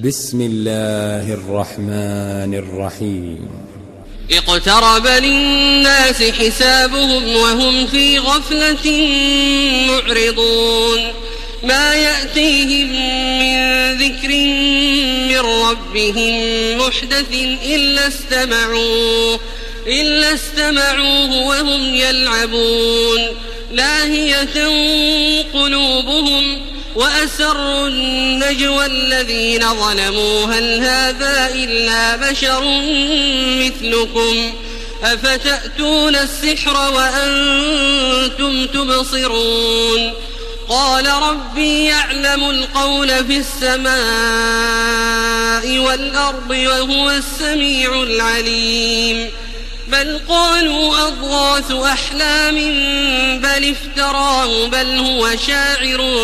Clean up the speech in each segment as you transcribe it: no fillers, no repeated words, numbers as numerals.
بسم الله الرحمن الرحيم. اقترب للناس حسابهم وهم في غفلة معرضون ما يأتيهم من ذكر من ربهم محدث إلا استمعوه وهم يلعبون لاهية قلوبهم وأسروا النجوى الذين ظلموا هل هذا إلا بشر مثلكم أفتأتون السحر وأنتم تبصرون قال ربي يعلم القول في السماء والأرض وهو السميع العليم بل قالوا أضغاث أحلام بل افتراه بل هو شاعر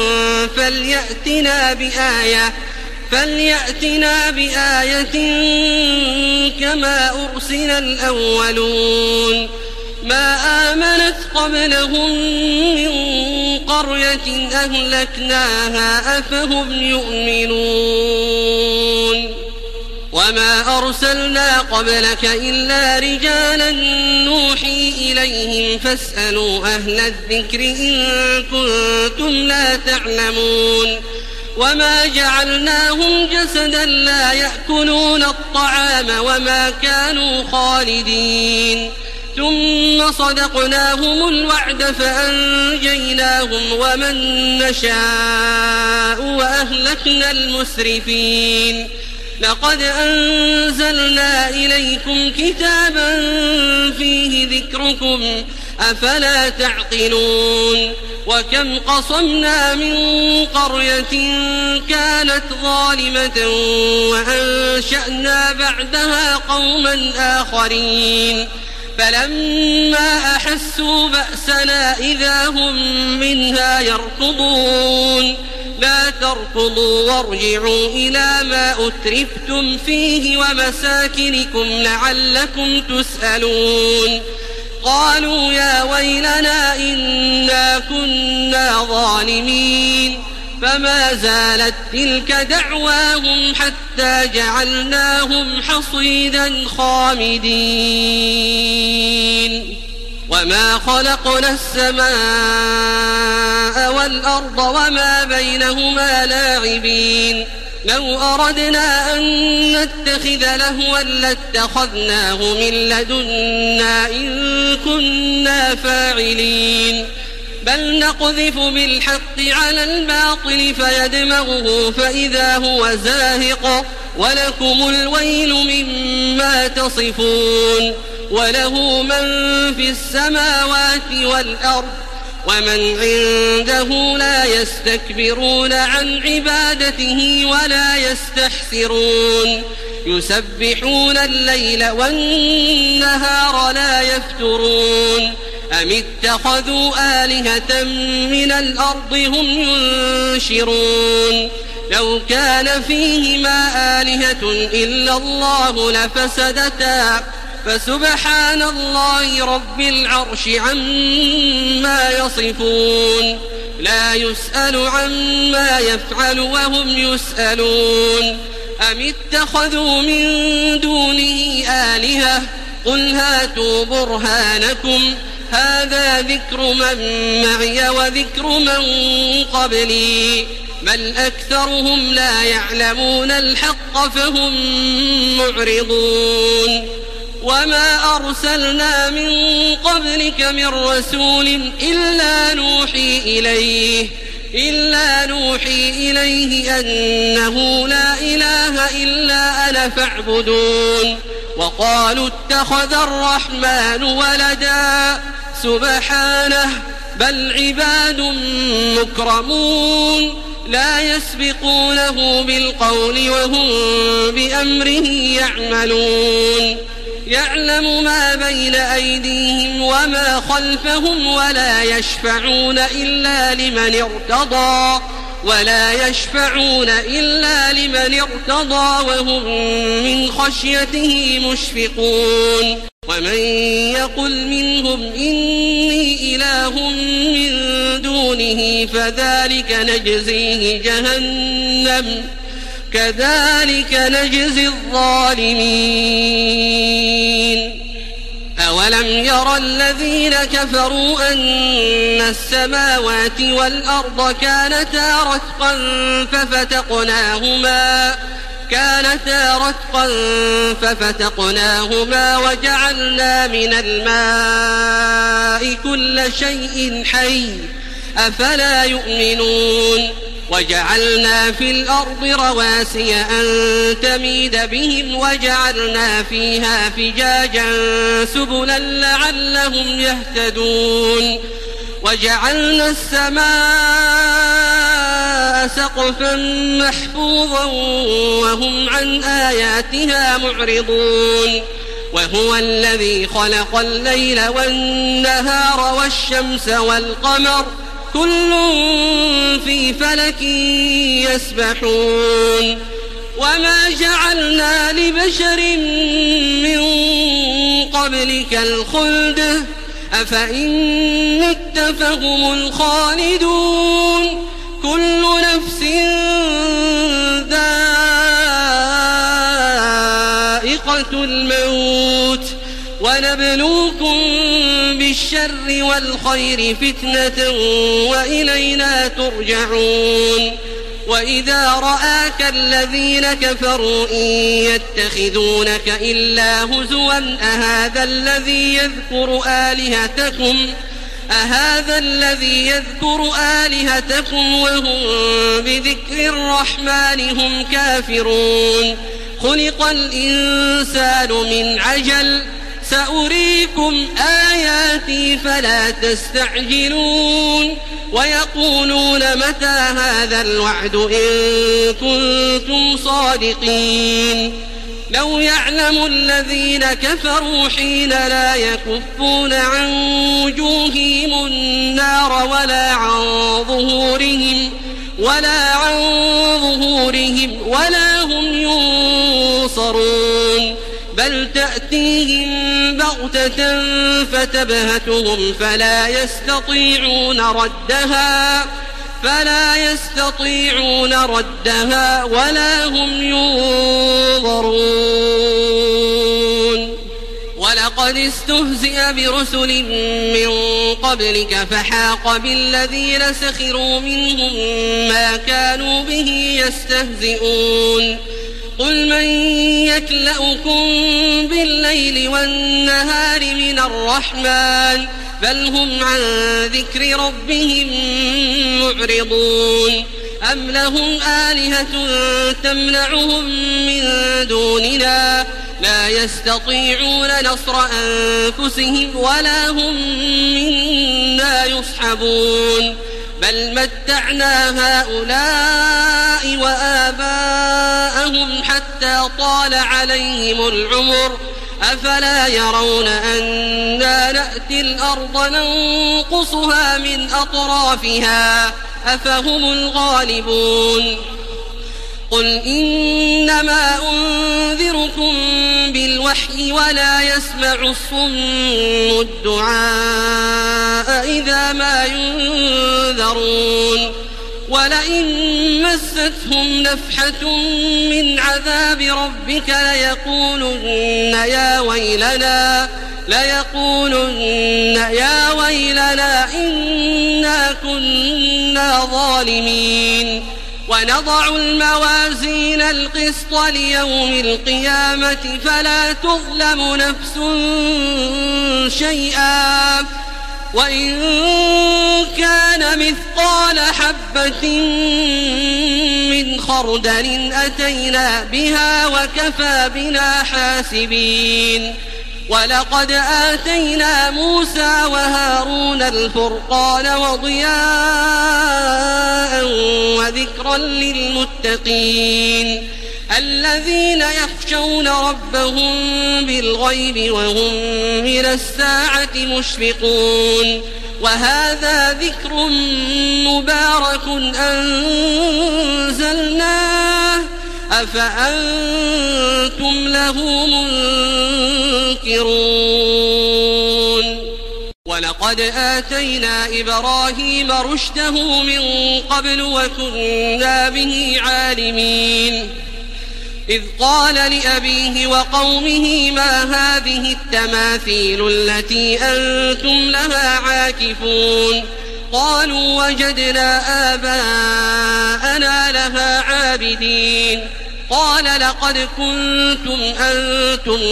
فليأتنا بآية كما أرسل الأولون ما آمنت قبلهم من قرية أهلكناها أفهم يؤمنون وما أرسلنا قبلك إلا رجالا نوحي إليهم فاسألوا أهل الذكر إن كنتم لا تعلمون وما جعلناهم جسدا لا يأكلون الطعام وما كانوا خالدين ثم صدقناهم الوعد فأنجيناهم ومن نشاء وأهلكنا المسرفين لقد أنزلنا إليكم كتابا فيه ذكركم أفلا تعقلون وكم قصمنا من قرية كانت ظالمة وأنشأنا بعدها قوما آخرين فلما أحسوا بأسنا إذا هم منها يركضون لا تركضوا وارجعوا إلى ما أترفتم فيه ومساكنكم لعلكم تسألون قالوا يا ويلنا إنا كنا ظالمين فما زالت تلك دعواهم حتى جعلناهم حصيدا خامدين وما خلقنا السماء والأرض وما بينهما لاعبين لو أردنا أن نتخذ لهوا لاتخذناه من لدنا إن كنا فاعلين بل نقذف بالحق على الباطل فيدمغه فإذا هو زاهق ولكم الويل مما تصفون وله من في السماوات والأرض ومن عنده لا يستكبرون عن عبادته ولا يستحسرون يسبحون الليل والنهار لا يفترون أم اتخذوا آلهة من الأرض هم ينشرون لو كان فيهما آلهة إلا الله لفسدتا فسبحان الله رب العرش عما يصفون لا يسأل عما يفعل وهم يسألون أم اتخذوا من دونه آلهة قل هاتوا برهانكم هذا ذكر من معي وذكر من قبلي بل أكثرهم لا يعلمون الحق فهم معرضون وما أرسلنا من قبلك من رسول إلا نوحي إليه أنه لا إله إلا أنا فاعبدون وقالوا اتخذ الرحمن ولدا سبحانه بل عباد مكرمون لا يسبقونه بالقول وهم بأمره يعملون يعلم ما بين أيديهم وما خلفهم ولا يشفعون إلا لمن ارتضى وهم من خشيته مشفقون ومن يقل منهم إني إله من دونه فذلك نجزيه جهنم كذلك نجزي الظالمين. أولم ير الذين كفروا أن السماوات والأرض كانتا رتقا ففتقناهما وجعلنا من الماء كل شيء حي أفلا يؤمنون. وجعلنا في الأرض رواسي أن تميد بهم وجعلنا فيها فجاجا سبلا لعلهم يهتدون. وجعلنا السماء سقفا محفوظا وهم عن آياتها معرضون. وهو الذي خلق الليل والنهار والشمس والقمر كل في فلك يسبحون. وما جعلنا لبشر من قبلك الخلد أفإن مت فهم الخالدون. كل نفس ذائقة الموت ونبلوكم بالشر والخير فتنة وإلينا ترجعون. وإذا رآك الذين كفروا إن يتخذونك إلا هزوا أهذا الذي يذكر آلهتكم وهم بذكر الرحمن هم كافرون. خلق الإنسان من عجل سأريكم آياتي فلا تستعجلون. ويقولون متى هذا الوعد إن كنتم صادقين. لو يعلم الذين كفروا حين لا يكفون عن وجوههم النار ولا هم ينصرون. بل تأتيهم بغتة فتبهتهم فلا يستطيعون ردها ولا هم ينظرون. ولقد استهزئ برسل من قبلك فحاق بالذين سخروا منهم ما كانوا به يستهزئون. قل من يكلؤكم بالليل والنهار من الرحمن بل هم عن ذكر ربهم معرضون. أم لهم آلهة تمنعهم من دوننا لا يستطيعون نصر أنفسهم ولا هم منا يصحبون. بل متعنا هؤلاء وآباءهم حتى طال عليهم العمر أفلا يرون أنا نأتي الأرض ننقصها من أطرافها أفهم الغالبون. قل إنما أنذركم بالوحي ولا يسمع الصم الدعاء إذا ما ينذرون. ولئن مستهم نفحة من عذاب ربك ليقولن يا ويلنا إنا كنا ظالمين. ونضع الموازين القسط ليوم القيامة فلا تظلم نفس شيئا وإن كان مثقال حبة من خردل أتينا بها وكفى بنا حاسبين. ولقد آتينا موسى وهارون الفرقان وضياء وذكرا للمتقين الذين يخشون ربهم بالغيب وهم من الساعة مشفقون. وهذا ذكر مبارك أنزلناه أفأنتم له منكرون. ولقد آتينا إبراهيم رشده من قبل وكنا به عالمين إذ قال لأبيه وقومه ما هذه التماثيل التي أنتم لها عاكفون قالوا وجدنا آباءنا لها عابدين قال لقد كنتم أنتم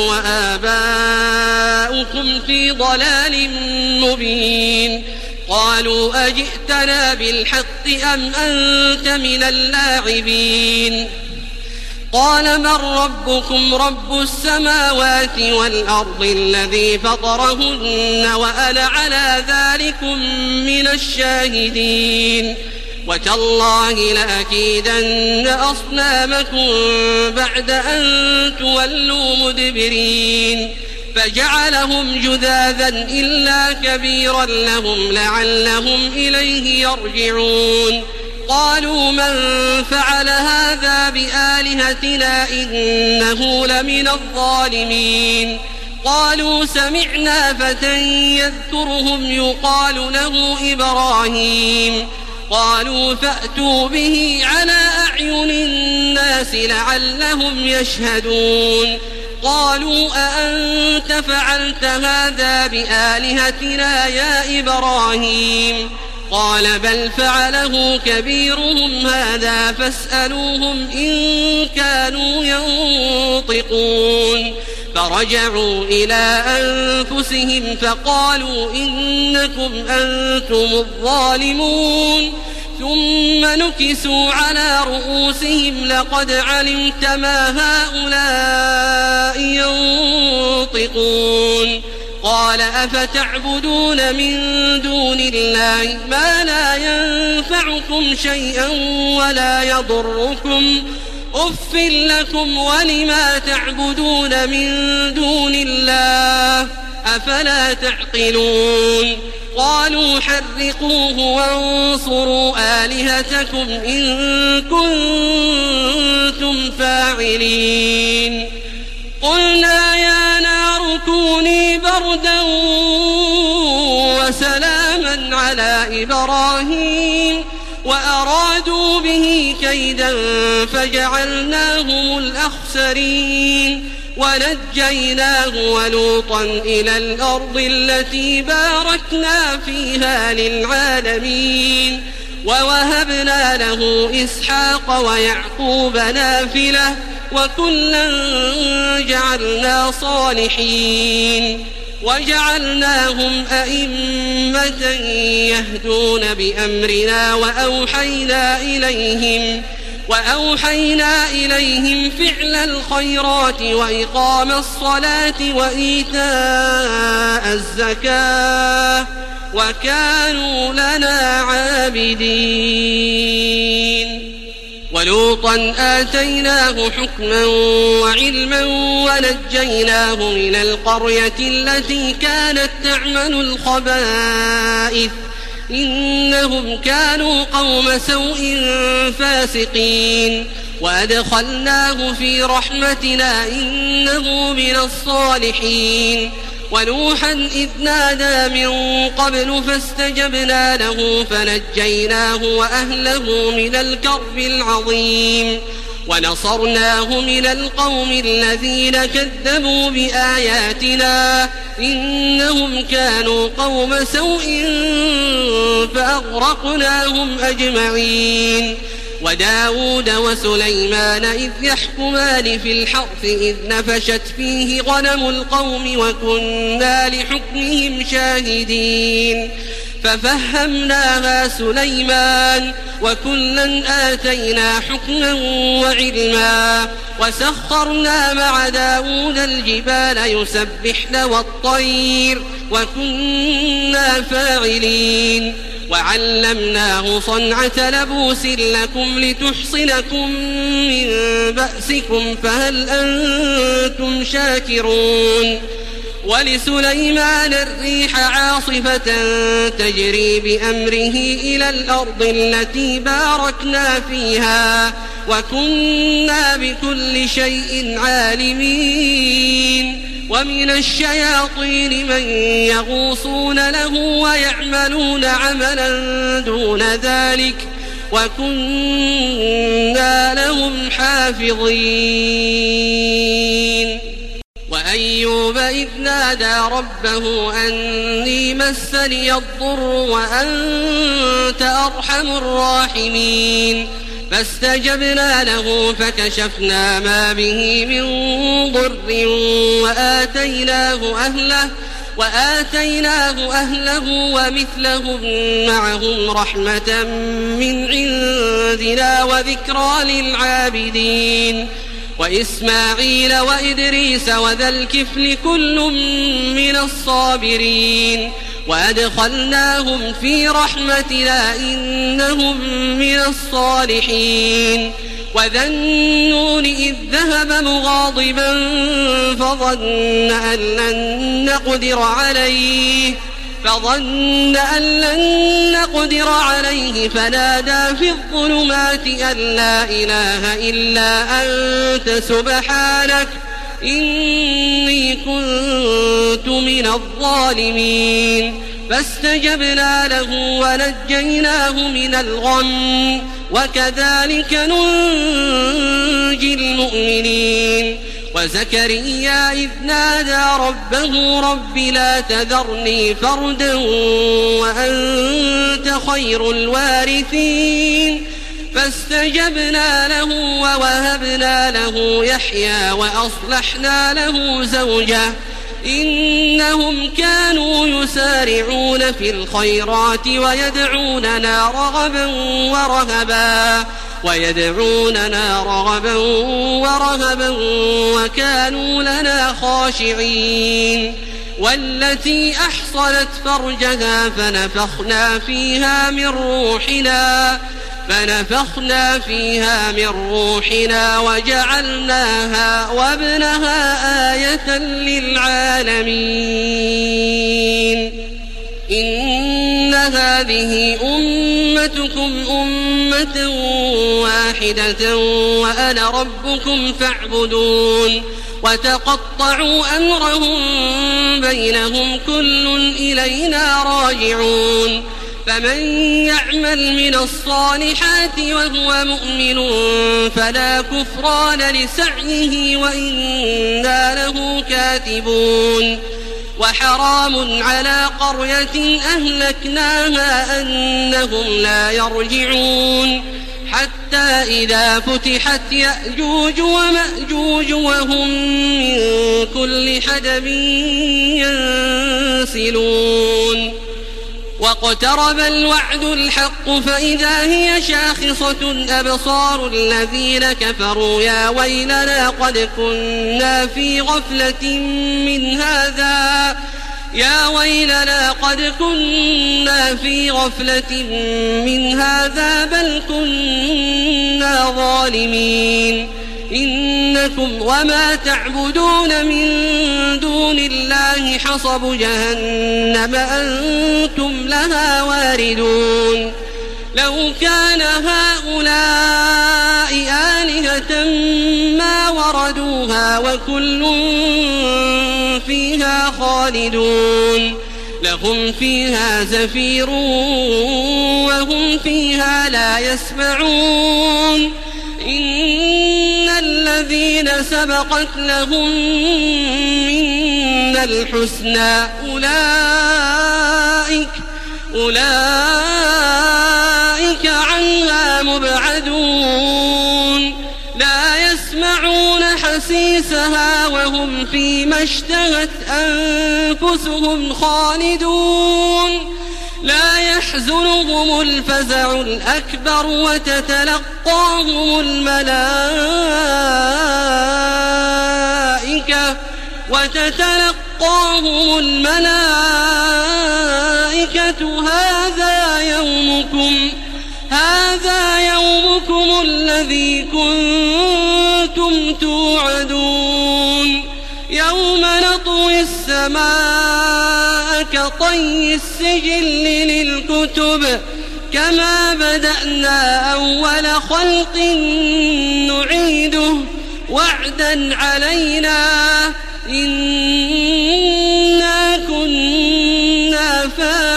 وآباؤكم في ضلال مبين قالوا أجئتنا بالحق أم أنت من اللاعبين قال من ربكم رب السماوات والأرض الذي فطرهن وأنا على ذلكم من الشاهدين وتالله لأكيدن أصنامكم بعد أن تولوا مدبرين فجعلهم جذاذا إلا كبيرا لهم لعلهم إليه يرجعون قالوا من فعل هذا بآلهتنا إنه لمن الظالمين قالوا سمعنا فتى يذكرهم يقال له إبراهيم قالوا فأتوا به على أعين الناس لعلهم يشهدون قالوا أأنت فعلت هذا بآلهتنا يا إبراهيم قال بل فعله كبيرهم هذا فاسألوهم إن كانوا ينطقون فرجعوا إلى أنفسهم فقالوا إنكم أنتم الظالمون ثم نكسوا على رؤوسهم لقد علمت ما هؤلاء ينطقون قال أفتعبدون من دون الله ما لا ينفعكم شيئا ولا يضركم أف لكم ولما تعبدون من دون الله أفلا تعقلون قالوا حرقوه وانصروا آلهتكم إن كنتم فاعلين قلنا يا نار كوني بردا وسلاما على إبراهيم وأرادوا به كيدا فجعلناهم الأخسرين ونجيناه ولوطا إلى الأرض التي باركنا فيها للعالمين ووهبنا له إسحاق ويعقوب نافلة وكلا جعلنا صالحين وجعلناهم أئمة يهدون بأمرنا وأوحينا إليهم فعل الخيرات وإقام الصلاة وإيتاء الزكاة وكانوا لنا عابدين ولوطا آتيناه حكما وعلما ونجيناه من القرية التي كانت تعمل الخبائث إنهم كانوا قوم سوء فاسقين وأدخلناه في رحمتنا إنه من الصالحين ونوحا إذ نادى من قبل فاستجبنا له فنجيناه وأهله من الكرب العظيم ونصرناه من القوم الذين كذبوا بآياتنا إنهم كانوا قوم سوء فأغرقناهم أجمعين وداود وسليمان إذ يحكمان في الحرث إذ نفشت فيه غنم القوم وكنا لحكمهم شاهدين ففهمناها سليمان وكلا آتينا حكما وعلما وسخرنا مع داود الجبال يسبحن والطير وكنا فاعلين وعلمناه صنعة لبوس لكم لتحصنكم من بأسكم فهل أنتم شاكرون ولسليمان الريح عاصفة تجري بأمره إلى الأرض التي باركنا فيها وكنا بكل شيء عالمين ومن الشياطين من يغوصون له ويعملون عملا دون ذلك وكنا لهم حافظين. وأيوب إذ نادى ربه أني مسني الضر وأنت أرحم الراحمين فاستجبنا له فكشفنا ما به من ضر وآتيناه أهله ومثلهم معهم رحمة من عندنا وذكرى للعابدين. وإسماعيل وإدريس وذا الكفل كل من الصابرين وأدخلناهم في رحمتنا إنهم من الصالحين. وذا النون إذ ذهب مغاضبا فظن أن لن نقدر عليه فنادى في الظلمات أن لا إله إلا أنت سبحانك إني كنت من الظالمين. فاستجبنا له ونجيناه من الغم وكذلك ننجي المؤمنين. وزكريا إذ نادى ربه رب لا تذرني فردا وأنت خير الوارثين فاستجبنا له ووهبنا له يحيى وأصلحنا له زوجه إنهم كانوا يسارعون في الخيرات ويدعوننا رغبا ورهبا وكانوا لنا خاشعين. والتي أحصنت فرجها فنفخنا فيها من روحنا وجعلناها وابنها آية للعالمين. إن هذه أمتكم أمة واحدة وأنا ربكم فاعبدون. وتقطعوا أمرهم بينهم كل إلينا راجعون. فمن يعمل من الصالحات وهو مؤمن فلا كفران لسعيه وإنا له كاتبون. وحرام على قرية أهلكناها أنهم لا يرجعون حتى إذا فتحت يأجوج ومأجوج وهم من كل حدب ينسلون. واقترب الوعد الحق فإذا هي شاخصة أبصار الذين كفروا يا ويلنا قد كنا في غفلة من هذا بل كنا ظالمين. إنكم وما تعبدون من دون الله حصب جهنم أنتم لها واردون. لو كان هؤلاء آلهة ما وردوها وكل فيها خالدون. لهم فيها زفير وهم فيها لا يسمعون. إن الذين سبقت لهم منا الحسنى أولئك عنها مبعدون. لا يسمعون حسيسها وهم فيما اشتهت أنفسهم خالدون. لا يحزنهم الفزع الأكبر وتتلقاهم الملائكة هذا يومكم الذي كنتم توعدون. يوم نطوي السماء كطي السجل للكتب كما بدأنا أول خلق نعيده وعدا علينا إنا كنا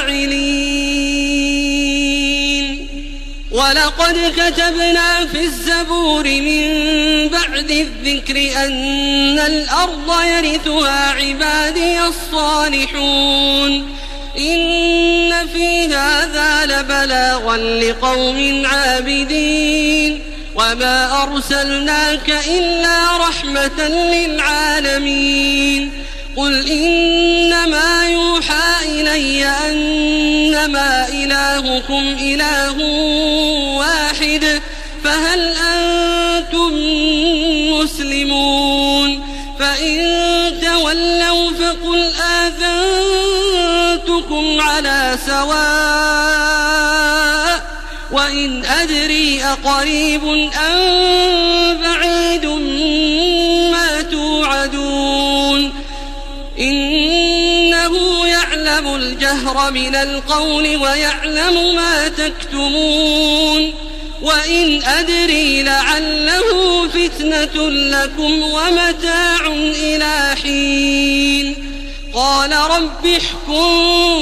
فاعلين ولقد كتبنا في الزبور من بعد الذكر أن الأرض يرثها عبادي الصالحون إن في هذا لبلاغا لقوم عابدين وما أرسلناك إلا رحمة للعالمين قل إنما يوحى إلي أنما إلهكم إله واحد فهل أنتم مسلمون فإن تولوا فقل آذنتكم على سواء وإن أدري أقريب أم بعيد ما توعدون إنه يعلم الجهر من القول ويعلم ما تكتمون وإن أدري لعله فتنة لكم ومتاع إلى حين قال رب احكم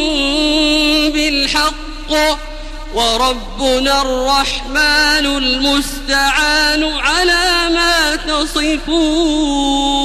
بالحق وربنا الرحمن المستعان على ما تصفون.